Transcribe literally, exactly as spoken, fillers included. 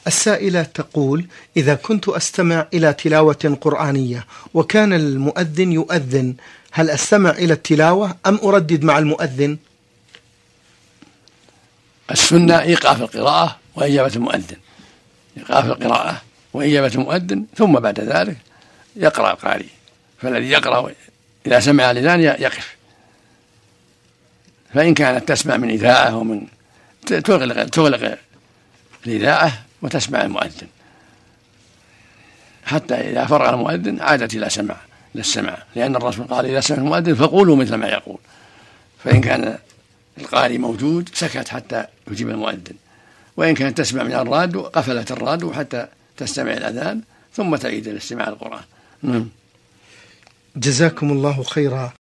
السائلة تقول: إذا كنت أستمع إلى تلاوة قرآنية وكان المؤذن يؤذن، هل أستمع إلى التلاوة أم أردد مع المؤذن؟ السنة إيقاف القراءة وإجابة المؤذن، إيقاف القراءة وإجابة المؤذن، ثم بعد ذلك يقرأ القارئ. فالذي يقرأ إذا سمع الأذان يقف، فإن كانت تسمع من إذاعة ومن تغلق, تغلق الإذاعة وتسمع المؤذن حتى إذا فرغ المؤذن عادت إلى سمع إلى السمع، لأن الرسول قال: إذا سمع المؤذن فقولوا مثل ما يقول. فإن كان القارئ موجود سكت حتى يجيب المؤذن، وإن كانت تسمع من الراديو قفلت الراديو حتى تستمع الأذان ثم تعيد الاستماع القرآن. جزاكم الله خيرا.